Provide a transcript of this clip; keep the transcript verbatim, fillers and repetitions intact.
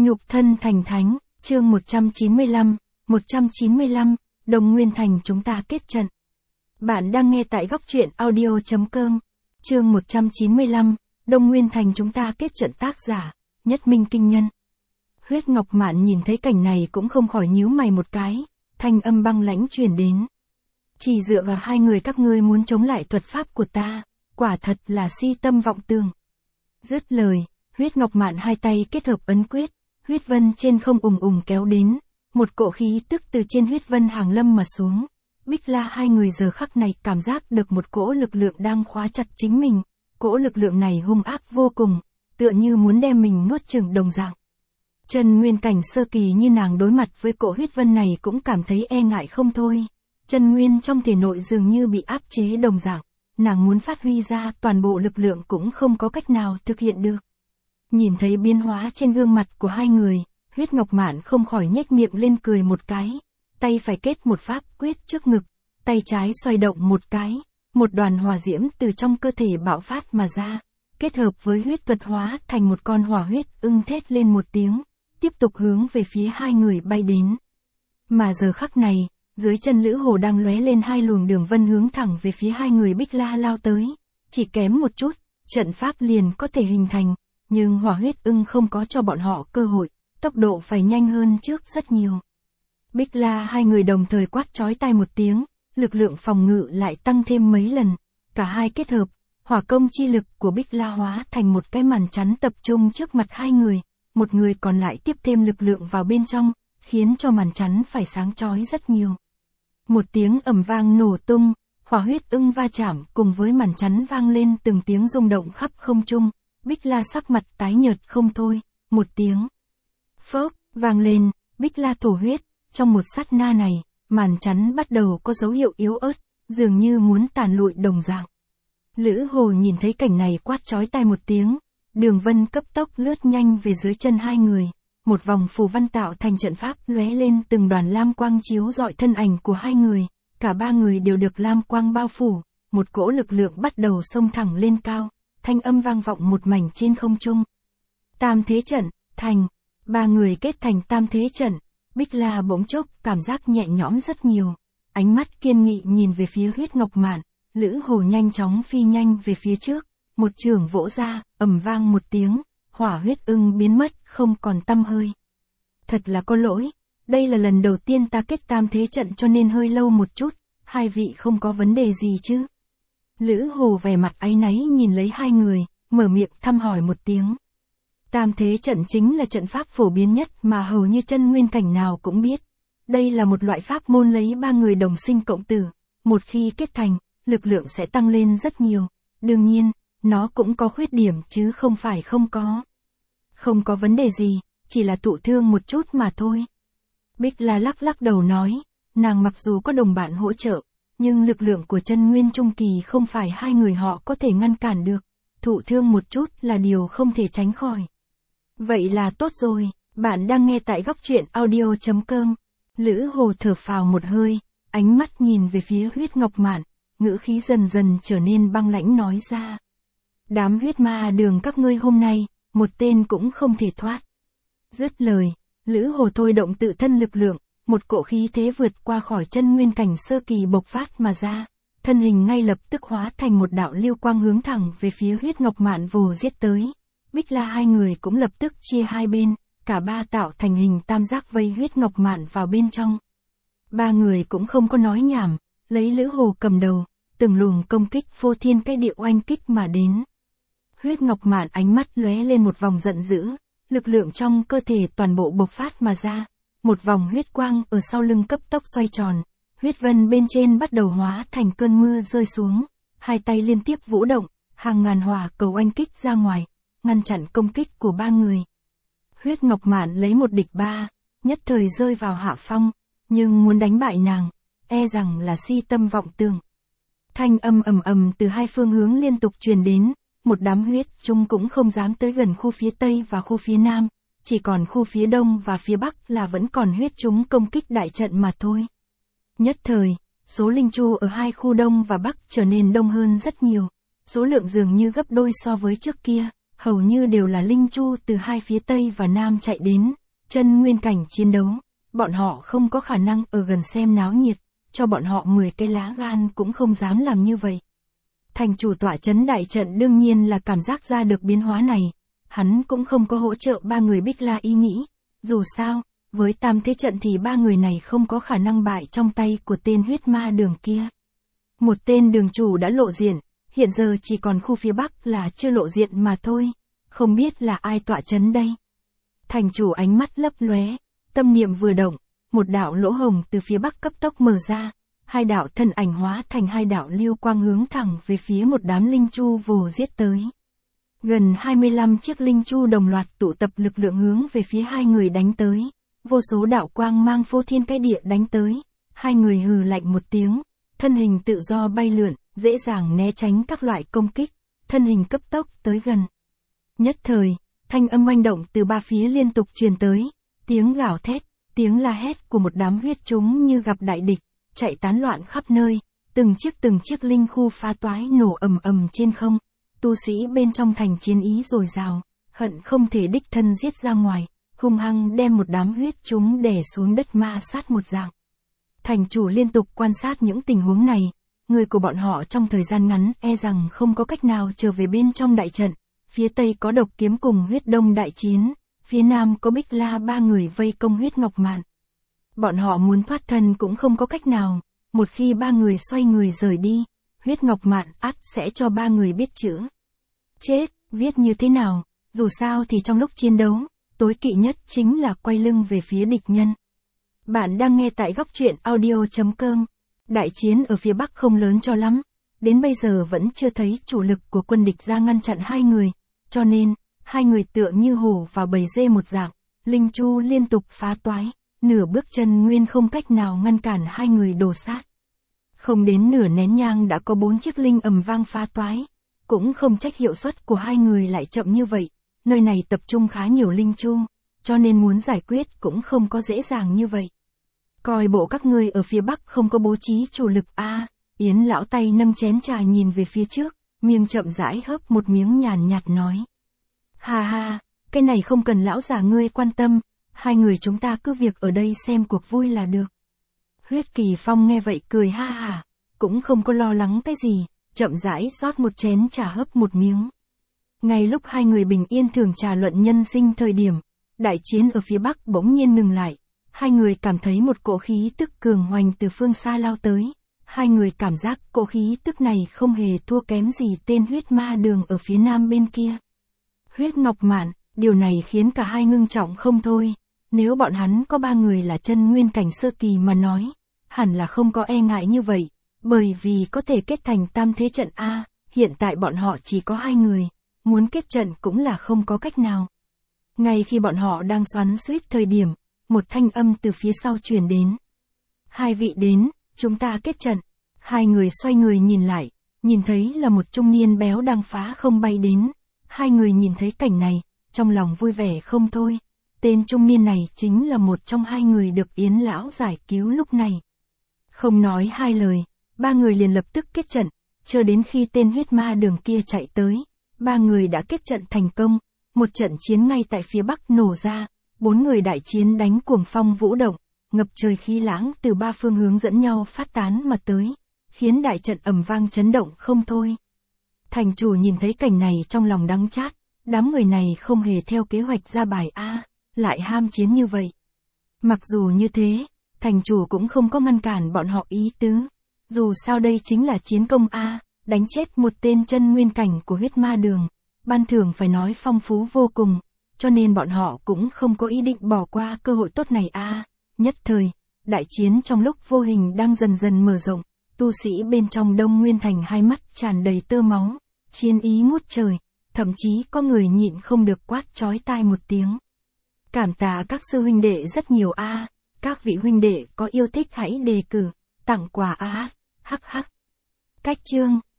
Nhục thân thành thánh, chương một trăm chín mươi lăm, một trăm chín mươi lăm, Đồng Nguyên Thành chúng ta kết trận. Bạn đang nghe tại góc truyện audio chấm com, chương một trăm chín mươi lăm, Đồng Nguyên Thành chúng ta kết trận, tác giả, Nhất Minh Kinh Nhân. Huyết Ngọc Mạn nhìn thấy cảnh này cũng không khỏi nhíu mày một cái, thanh âm băng lãnh truyền đến. Chỉ dựa vào hai người các ngươi muốn chống lại thuật pháp của ta, quả thật là si tâm vọng tưởng. Dứt lời, Huyết Ngọc Mạn hai tay kết hợp ấn quyết, huyết vân trên không ùng ùng kéo đến, một cỗ khí tức từ trên huyết vân hàng lâm mà xuống. Bích La hai người giờ khắc này cảm giác được một cỗ lực lượng đang khóa chặt chính mình, cỗ lực lượng này hung ác vô cùng, tựa như muốn đem mình nuốt chửng đồng dạng. Chân Nguyên cảnh sơ kỳ như nàng đối mặt với cỗ huyết vân này cũng cảm thấy e ngại không thôi. Chân Nguyên trong thể nội dường như bị áp chế đồng dạng, nàng muốn phát huy ra toàn bộ lực lượng cũng không có cách nào thực hiện được. Nhìn thấy biến hóa trên gương mặt của hai người, Huyết Ngọc Mạn không khỏi nhếch miệng lên cười một cái, tay phải kết một pháp quyết trước ngực, tay trái xoay động một cái, một đoàn hỏa diễm từ trong cơ thể bạo phát mà ra, kết hợp với huyết thuật hóa thành một con hỏa huyết ưng thét lên một tiếng, tiếp tục hướng về phía hai người bay đến. Mà giờ khắc này, dưới chân Lữ Hồ đang lóe lên hai luồng đường vân hướng thẳng về phía hai người Bích La lao tới, chỉ kém một chút, trận pháp liền có thể hình thành, nhưng hỏa huyết ưng không có cho bọn họ cơ hội, tốc độ phải nhanh hơn trước rất nhiều. Bích La hai người đồng thời quát chói tai một tiếng, lực lượng phòng ngự lại tăng thêm mấy lần, cả hai kết hợp, hỏa công chi lực của Bích La hóa thành một cái màn chắn tập trung trước mặt hai người, một người còn lại tiếp thêm lực lượng vào bên trong, khiến cho màn chắn phải sáng chói rất nhiều. Một tiếng ầm vang nổ tung, hỏa huyết ưng va chạm cùng với màn chắn vang lên từng tiếng rung động khắp không trung, Bích La sắc mặt tái nhợt không thôi, một tiếng phốc vang lên, Bích La thổ huyết, trong một sát na này, màn chắn bắt đầu có dấu hiệu yếu ớt, dường như muốn tàn lụi đồng dạng. Lữ Hồ nhìn thấy cảnh này quát chói tai một tiếng, đường vân cấp tốc lướt nhanh về dưới chân hai người, một vòng phù văn tạo thành trận pháp lóe lên từng đoàn lam quang chiếu rọi thân ảnh của hai người, cả ba người đều được lam quang bao phủ, một cỗ lực lượng bắt đầu xông thẳng lên cao, thanh âm vang vọng một mảnh trên không trung. Tam thế trận, thành, ba người kết thành tam thế trận, Bích La bỗng chốc cảm giác nhẹ nhõm rất nhiều, ánh mắt kiên nghị nhìn về phía Huyết Ngọc Mạn, Lữ Hồ nhanh chóng phi nhanh về phía trước, một chưởng vỗ ra, ầm vang một tiếng, hỏa huyết ưng biến mất không còn tăm hơi. Thật là có lỗi, đây là lần đầu tiên ta kết tam thế trận cho nên hơi lâu một chút, hai vị không có vấn đề gì chứ? Lữ Hồ vẻ mặt áy náy nhìn lấy hai người, mở miệng thăm hỏi một tiếng. Tam thế trận chính là trận pháp phổ biến nhất mà hầu như chân nguyên cảnh nào cũng biết. Đây là một loại pháp môn lấy ba người đồng sinh cộng tử, một khi kết thành, lực lượng sẽ tăng lên rất nhiều. Đương nhiên, nó cũng có khuyết điểm chứ không phải không có. Không có vấn đề gì, chỉ là thụ thương một chút mà thôi. Bích La lắc lắc đầu nói, nàng mặc dù có đồng bạn hỗ trợ, nhưng lực lượng của chân nguyên trung kỳ không phải hai người họ có thể ngăn cản được. Thụ thương một chút là điều không thể tránh khỏi. Vậy là tốt rồi, bạn đang nghe tại góc truyện audio chấm com. Lữ Hồ thở phào một hơi, ánh mắt nhìn về phía Huyết Ngọc Mạn, ngữ khí dần dần trở nên băng lãnh nói ra. Đám huyết ma đường các ngươi hôm nay, một tên cũng không thể thoát. Dứt lời, Lữ Hồ thôi động tự thân lực lượng, một cỗ khí thế vượt qua khỏi chân nguyên cảnh sơ kỳ bộc phát mà ra, thân hình ngay lập tức hóa thành một đạo lưu quang hướng thẳng về phía Huyết Ngọc Mạn vồ giết tới. Bích La hai người cũng lập tức chia hai bên, cả ba tạo thành hình tam giác vây Huyết Ngọc Mạn vào bên trong. Ba người cũng không có nói nhảm, lấy Lữ Hồ cầm đầu, từng luồng công kích phô thiên cái địa oanh kích mà đến. Huyết Ngọc Mạn ánh mắt lóe lên một vòng giận dữ, lực lượng trong cơ thể toàn bộ bộc phát mà ra, một vòng huyết quang ở sau lưng cấp tốc xoay tròn, huyết vân bên trên bắt đầu hóa thành cơn mưa rơi xuống, hai tay liên tiếp vũ động, hàng ngàn hỏa cầu oanh kích ra ngoài, ngăn chặn công kích của ba người. Huyết Ngọc Mạn lấy một địch ba, nhất thời rơi vào hạ phong, nhưng muốn đánh bại nàng, e rằng là si tâm vọng tưởng. Thanh âm ầm ầm từ hai phương hướng liên tục truyền đến, một đám huyết chung cũng không dám tới gần khu phía Tây và khu phía Nam, chỉ còn khu phía Đông và phía Bắc là vẫn còn huyết chúng công kích đại trận mà thôi. Nhất thời, số linh chu ở hai khu Đông và Bắc trở nên đông hơn rất nhiều, số lượng dường như gấp đôi so với trước kia, hầu như đều là linh chu từ hai phía Tây và Nam chạy đến, chân nguyên cảnh chiến đấu, bọn họ không có khả năng ở gần xem náo nhiệt, cho bọn họ mười cái lá gan cũng không dám làm như vậy. Thành chủ tọa trấn đại trận đương nhiên là cảm giác ra được biến hóa này, hắn cũng không có hỗ trợ ba người Bích La ý nghĩ, dù sao, với tam thế trận thì ba người này không có khả năng bại trong tay của tên huyết ma đường kia. Một tên đường chủ đã lộ diện, hiện giờ chỉ còn khu phía Bắc là chưa lộ diện mà thôi, không biết là ai tọa trấn đây. Thành chủ ánh mắt lấp lóe, tâm niệm vừa động, một đạo lỗ hồng từ phía Bắc cấp tốc mở ra, hai đạo thân ảnh hóa thành hai đạo lưu quang hướng thẳng về phía một đám linh chu vồ giết tới. Gần hai mươi lăm chiếc linh chu đồng loạt tụ tập lực lượng hướng về phía hai người đánh tới, vô số đạo quang mang phô thiên cái địa đánh tới, hai người hừ lạnh một tiếng, thân hình tự do bay lượn, dễ dàng né tránh các loại công kích, thân hình cấp tốc tới gần. Nhất thời, thanh âm oanh động từ ba phía liên tục truyền tới, tiếng gào thét, tiếng la hét của một đám huyết chúng như gặp đại địch, chạy tán loạn khắp nơi, từng chiếc từng chiếc linh khu phá toái nổ ầm ầm trên không, tu sĩ bên trong thành chiến ý dồi dào, hận không thể đích thân giết ra ngoài, hung hăng đem một đám huyết chúng đè xuống đất ma sát một dạng. Thành chủ liên tục quan sát những tình huống này, người của bọn họ trong thời gian ngắn e rằng không có cách nào trở về bên trong đại trận, phía Tây có độc kiếm cùng huyết đông đại chiến, phía Nam có Bích La ba người vây công huyết ngọc mạn. Bọn họ muốn thoát thân cũng không có cách nào, một khi ba người xoay người rời đi, huyết ngọc mạn ắt sẽ cho ba người biết chữ. Chết, viết như thế nào, dù sao thì trong lúc chiến đấu, tối kỵ nhất chính là quay lưng về phía địch nhân. Bạn đang nghe tại góc truyện audio chấm com. Đại chiến ở phía Bắc không lớn cho lắm, đến bây giờ vẫn chưa thấy chủ lực của quân địch ra ngăn chặn hai người, cho nên, hai người tựa như hổ vào bầy dê một dạng, linh chu liên tục phá toái, nửa bước chân nguyên không cách nào ngăn cản hai người đổ sát. Không đến nửa nén nhang đã có bốn chiếc linh ầm vang phá toái, cũng không trách hiệu suất của hai người lại chậm như vậy, nơi này tập trung khá nhiều linh chu, cho nên muốn giải quyết cũng không có dễ dàng như vậy. Coi bộ các ngươi ở phía Bắc không có bố trí chủ lực a à, Yến lão tay nâng chén trà nhìn về phía trước, miệng chậm rãi hớp một miếng nhàn nhạt nói. Ha ha, cái này không cần lão già ngươi quan tâm, hai người chúng ta cứ việc ở đây xem cuộc vui là được. Huyết Kỳ Phong nghe vậy cười ha ha, cũng không có lo lắng cái gì, chậm rãi rót một chén trà hớp một miếng. Ngay lúc hai người bình yên thưởng trà luận nhân sinh thời điểm, đại chiến ở phía Bắc bỗng nhiên ngừng lại, hai người cảm thấy một cỗ khí tức cường hoành từ phương xa lao tới, hai người cảm giác cỗ khí tức này không hề thua kém gì tên huyết ma đường ở phía Nam bên kia. Huyết Ngọc Mạn, điều này khiến cả hai ngưng trọng không thôi, nếu bọn hắn có ba người là chân nguyên cảnh sơ kỳ mà nói, hẳn là không có e ngại như vậy, bởi vì có thể kết thành tam thế trận A, hiện tại bọn họ chỉ có hai người, muốn kết trận cũng là không có cách nào. Ngay khi bọn họ đang xoắn xuýt thời điểm, một thanh âm từ phía sau truyền đến. Hai vị đến, chúng ta kết trận. Hai người xoay người nhìn lại, nhìn thấy là một trung niên béo đang phá không bay đến. Hai người nhìn thấy cảnh này, trong lòng vui vẻ không thôi. Tên trung niên này chính là một trong hai người được Yến lão giải cứu lúc này. Không nói hai lời, ba người liền lập tức kết trận, chờ đến khi tên huyết ma đường kia chạy tới, ba người đã kết trận thành công, một trận chiến ngay tại phía Bắc nổ ra, bốn người đại chiến đánh cuồng phong vũ động, ngập trời khí lãng từ ba phương hướng dẫn nhau phát tán mà tới, khiến đại trận ầm vang chấn động không thôi. Thành chủ nhìn thấy cảnh này trong lòng đắng chát, đám người này không hề theo kế hoạch ra bài A, lại ham chiến như vậy. Mặc dù như thế, thành chủ cũng không có ngăn cản bọn họ ý tứ, dù sao đây chính là chiến công A, đánh chết một tên chân nguyên cảnh của huyết ma đường, ban thưởng phải nói phong phú vô cùng, cho nên bọn họ cũng không có ý định bỏ qua cơ hội tốt này A. Nhất thời, đại chiến trong lúc vô hình đang dần dần mở rộng, tu sĩ bên trong Đông Nguyên Thành hai mắt tràn đầy tơ máu, chiến ý ngút trời, thậm chí có người nhịn không được quát chói tai một tiếng. Cảm tạ các sư huynh đệ rất nhiều A, các vị huynh đệ có yêu thích hãy đề cử, tặng quà A, hắc hắc. Cách chương